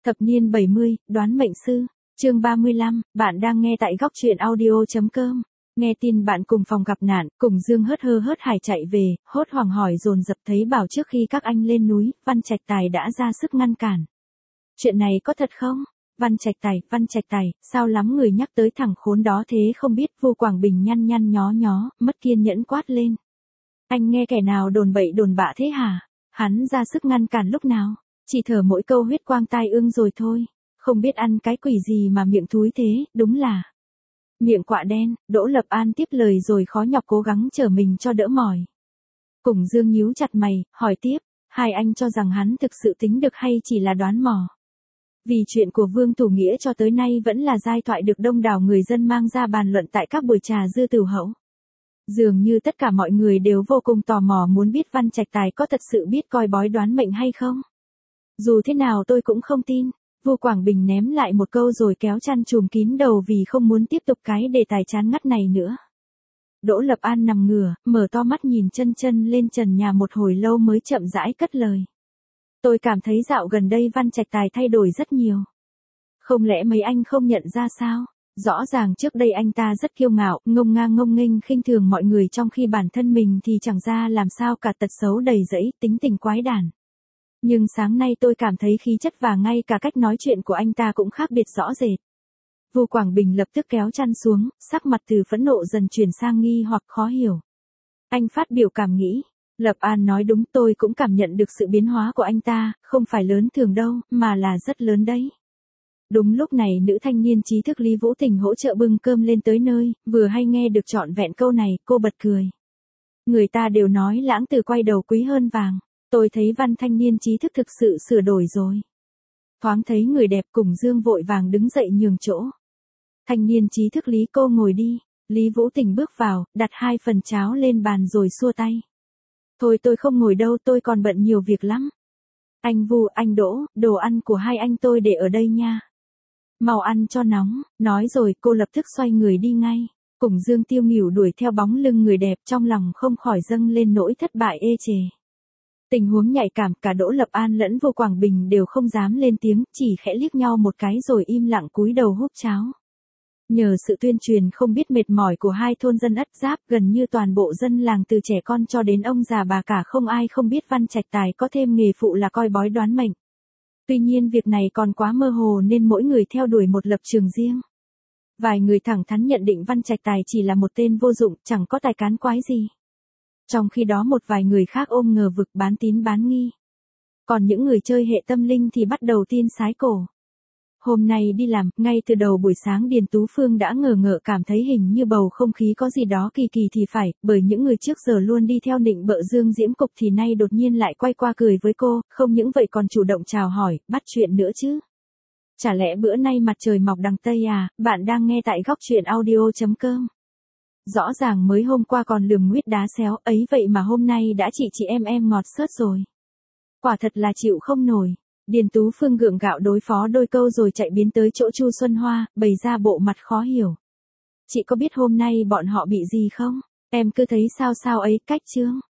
Thập niên 70, đoán mệnh sư, chương 35, bạn đang nghe tại góc truyện audio.com. Nghe tin bạn cùng phòng gặp nạn, cùng Dương hớt hải chạy về, hốt hoảng hỏi dồn dập thấy bảo trước khi các anh lên núi, Văn Trạch Tài đã ra sức ngăn cản. Chuyện này có thật không? Văn Trạch Tài, sao lắm người nhắc tới thằng khốn đó thế không biết. Vu Quảng Bình nhăn nhó, mất kiên nhẫn quát lên. Anh nghe kẻ nào đồn bậy đồn bạ thế hả? Hắn ra sức ngăn cản lúc nào? Chỉ thở mỗi câu huyết quang tai ương rồi thôi, không biết ăn cái quỷ gì mà miệng thúi thế, đúng là miệng quạ đen. Đỗ Lập An tiếp lời rồi khó nhọc cố gắng chở mình cho đỡ mỏi. Cùng Dương nhíu chặt mày, hỏi tiếp, hai anh cho rằng hắn thực sự tính được hay chỉ là đoán mò? Vì chuyện của Vương Thủ Nghĩa cho tới nay vẫn là giai thoại được đông đảo người dân mang ra bàn luận tại các buổi trà dư tửu hậu. Dường như tất cả mọi người đều vô cùng tò mò muốn biết Văn Trạch Tài có thật sự biết coi bói đoán mệnh hay không. Dù thế nào tôi cũng không tin. Vu Quảng Bình ném lại một câu rồi kéo chăn trùm kín đầu vì không muốn tiếp tục cái đề tài chán ngắt này nữa. Đỗ Lập An nằm ngửa, mở to mắt nhìn chân lên trần nhà một hồi lâu mới chậm rãi cất lời. Tôi cảm thấy dạo gần đây Văn Trạch Tài thay đổi rất nhiều. Không lẽ mấy anh không nhận ra sao? Rõ ràng trước đây anh ta rất kiêu ngạo, ngông ngang ngông nghênh khinh thường mọi người trong khi bản thân mình thì chẳng ra làm sao cả, tật xấu đầy rẫy, tính tình quái đản. Nhưng sáng nay tôi cảm thấy khí chất và ngay cả cách nói chuyện của anh ta cũng khác biệt rõ rệt. Vu Quảng Bình lập tức kéo chăn xuống, sắc mặt từ phẫn nộ dần chuyển sang nghi hoặc khó hiểu. Anh phát biểu cảm nghĩ. Lập An nói đúng, tôi cũng cảm nhận được sự biến hóa của anh ta, không phải lớn thường đâu, mà là rất lớn đấy. Đúng lúc này nữ thanh niên trí thức Lý Vũ Tình hỗ trợ bưng cơm lên tới nơi, vừa hay nghe được trọn vẹn câu này, cô bật cười. Người ta đều nói lãng từ quay đầu quý hơn vàng. Tôi thấy Văn thanh niên trí thức thực sự sửa đổi rồi. Thoáng thấy người đẹp cùng Dương vội vàng đứng dậy nhường chỗ. Thanh niên trí thức Lý, cô ngồi đi. Lý Vũ Tình bước vào, đặt 2 phần cháo lên bàn rồi xua tay. Thôi tôi không ngồi đâu, tôi còn bận nhiều việc lắm. Anh Vu, anh Đỗ, đồ ăn của hai anh tôi để ở đây nha. Mau ăn cho nóng. Nói rồi cô lập tức xoay người đi ngay. Cùng Dương tiêu nghỉu đuổi theo bóng lưng người đẹp, trong lòng không khỏi dâng lên nỗi thất bại ê chề. Tình huống nhạy cảm, cả Đỗ Lập An lẫn Vu Quảng Bình đều không dám lên tiếng, chỉ khẽ liếc nhau một cái rồi im lặng cúi đầu húp cháo. Nhờ sự tuyên truyền không biết mệt mỏi của hai thôn dân Ất Giáp, gần như toàn bộ dân làng từ trẻ con cho đến ông già bà cả không ai không biết Văn Trạch Tài có thêm nghề phụ là coi bói đoán mệnh. Tuy nhiên việc này còn quá mơ hồ nên mỗi người theo đuổi một lập trường riêng. Vài người thẳng thắn nhận định Văn Trạch Tài chỉ là một tên vô dụng, chẳng có tài cán quái gì. Trong khi đó một vài người khác ôm ngờ vực, bán tín bán nghi. Còn những người chơi hệ tâm linh thì bắt đầu tin sái cổ. Hôm nay đi làm, ngay từ đầu buổi sáng Điền Tú Phương đã ngờ cảm thấy hình như bầu không khí có gì đó kỳ thì phải, bởi những người trước giờ luôn đi theo nịnh bợ Dương Diễm Cục thì nay đột nhiên lại quay qua cười với cô, không những vậy còn chủ động chào hỏi, bắt chuyện nữa chứ. Chả lẽ bữa nay mặt trời mọc đằng Tây à? Bạn đang nghe tại góc truyện audio.com. Rõ ràng mới hôm qua còn lườm nguyết đá xéo, ấy vậy mà hôm nay đã chị em ngọt xớt rồi. Quả thật là chịu không nổi. Điền Tú Phương gượng gạo đối phó đôi câu rồi chạy biến tới chỗ Chu Xuân Hoa, bày ra bộ mặt khó hiểu. Chị có biết hôm nay bọn họ bị gì không? Em cứ thấy sao ấy, cách chương.